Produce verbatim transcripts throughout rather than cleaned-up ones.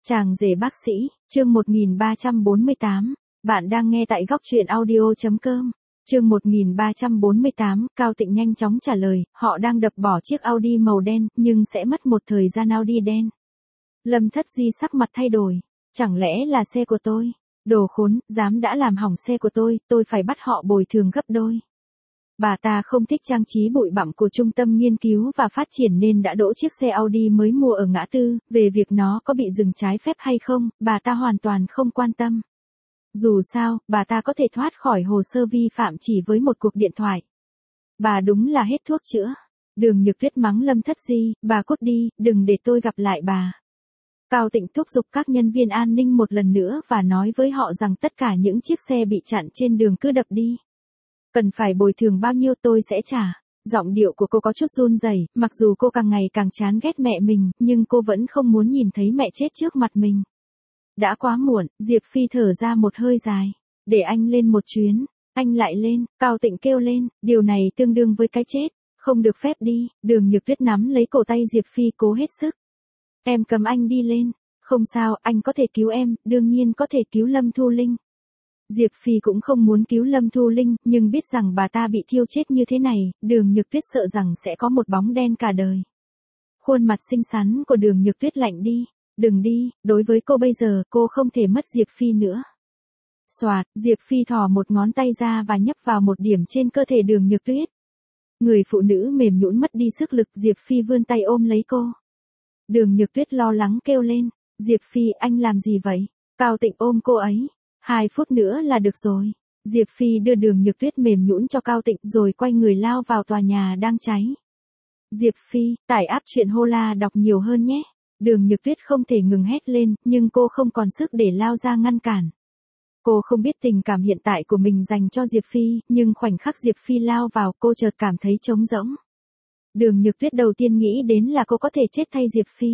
Chàng rể bác sĩ, chương một nghìn ba trăm bốn mươi tám. Bạn đang nghe tại góc truyện audio chấm com. Chương một nghìn ba trăm bốn mươi tám, Cao Tịnh nhanh chóng trả lời, họ đang đập bỏ chiếc Audi màu đen, nhưng sẽ mất một thời gian Audi đen. Lâm Thất Di sắc mặt thay đổi. Chẳng lẽ là xe của tôi? Đồ khốn, dám đã làm hỏng xe của tôi, tôi phải bắt họ bồi thường gấp đôi. Bà ta không thích trang trí bụi bặm của Trung tâm Nghiên cứu và Phát triển nên đã đỗ chiếc xe Audi mới mua ở ngã tư, về việc nó có bị dừng trái phép hay không, bà ta hoàn toàn không quan tâm. Dù sao, bà ta có thể thoát khỏi hồ sơ vi phạm chỉ với một cuộc điện thoại. Bà đúng là hết thuốc chữa. Đường Nhược Tuyết mắng Lâm Thất Di, bà cút đi, đừng để tôi gặp lại bà. Cao Tịnh thúc giục các nhân viên an ninh một lần nữa và nói với họ rằng tất cả những chiếc xe bị chặn trên đường cứ đập đi. Cần phải bồi thường bao nhiêu tôi sẽ trả. Giọng điệu của cô có chút run rẩy, mặc dù cô càng ngày càng chán ghét mẹ mình, nhưng cô vẫn không muốn nhìn thấy mẹ chết trước mặt mình. Đã quá muộn, Diệp Phi thở ra một hơi dài. Để anh lên một chuyến. Anh lại lên, Cao Tịnh kêu lên, điều này tương đương với cái chết. Không được phép đi. Đường Nhược Tuyết nắm lấy cổ tay Diệp Phi cố hết sức. Em cầm anh đi lên. Không sao, anh có thể cứu em, đương nhiên có thể cứu Lâm Thu Linh. Diệp Phi cũng không muốn cứu Lâm Thu Linh, nhưng biết rằng bà ta bị thiêu chết như thế này, Đường Nhược Tuyết sợ rằng sẽ có một bóng đen cả đời. Khuôn mặt xinh xắn của Đường Nhược Tuyết lạnh đi. Đừng đi, đối với cô bây giờ, cô không thể mất Diệp Phi nữa. Xoạt, Diệp Phi thò một ngón tay ra và nhấp vào một điểm trên cơ thể Đường Nhược Tuyết. Người phụ nữ mềm nhũn mất đi sức lực, Diệp Phi vươn tay ôm lấy cô. Đường Nhược Tuyết lo lắng kêu lên, Diệp Phi, anh làm gì vậy? Cao Tịnh ôm cô ấy. Hai phút nữa là được rồi. Diệp Phi đưa Đường Nhược Tuyết mềm nhũn cho Cao Tịnh rồi quay người lao vào tòa nhà đang cháy. Diệp Phi, tải app truyện Hola đọc nhiều hơn nhé. Đường Nhược Tuyết không thể ngừng hét lên, nhưng cô không còn sức để lao ra ngăn cản. Cô không biết tình cảm hiện tại của mình dành cho Diệp Phi, nhưng khoảnh khắc Diệp Phi lao vào, cô chợt cảm thấy trống rỗng. Đường Nhược Tuyết đầu tiên nghĩ đến là cô có thể chết thay Diệp Phi.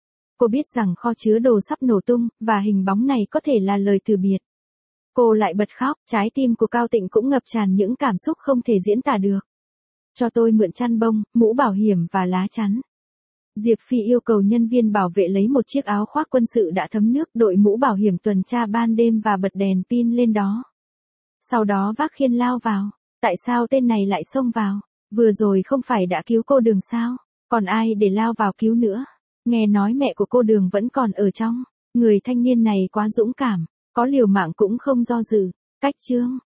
Cô biết rằng kho chứa đồ sắp nổ tung, và hình bóng này có thể là lời từ biệt. Cô lại bật khóc, trái tim của Cao Tịnh cũng ngập tràn những cảm xúc không thể diễn tả được. Cho tôi mượn chăn bông, mũ bảo hiểm và lá chắn. Diệp Phi yêu cầu nhân viên bảo vệ lấy một chiếc áo khoác quân sự đã thấm nước, đội mũ bảo hiểm tuần tra ban đêm và bật đèn pin lên đó. Sau đó vác khiên lao vào. Tại sao tên này lại xông vào? Vừa rồi không phải đã cứu cô Đường sao? Còn ai để lao vào cứu nữa? Nghe nói mẹ của cô Đường vẫn còn ở trong. Người thanh niên này quá dũng cảm, có liều mạng cũng không do dự. Cách chương.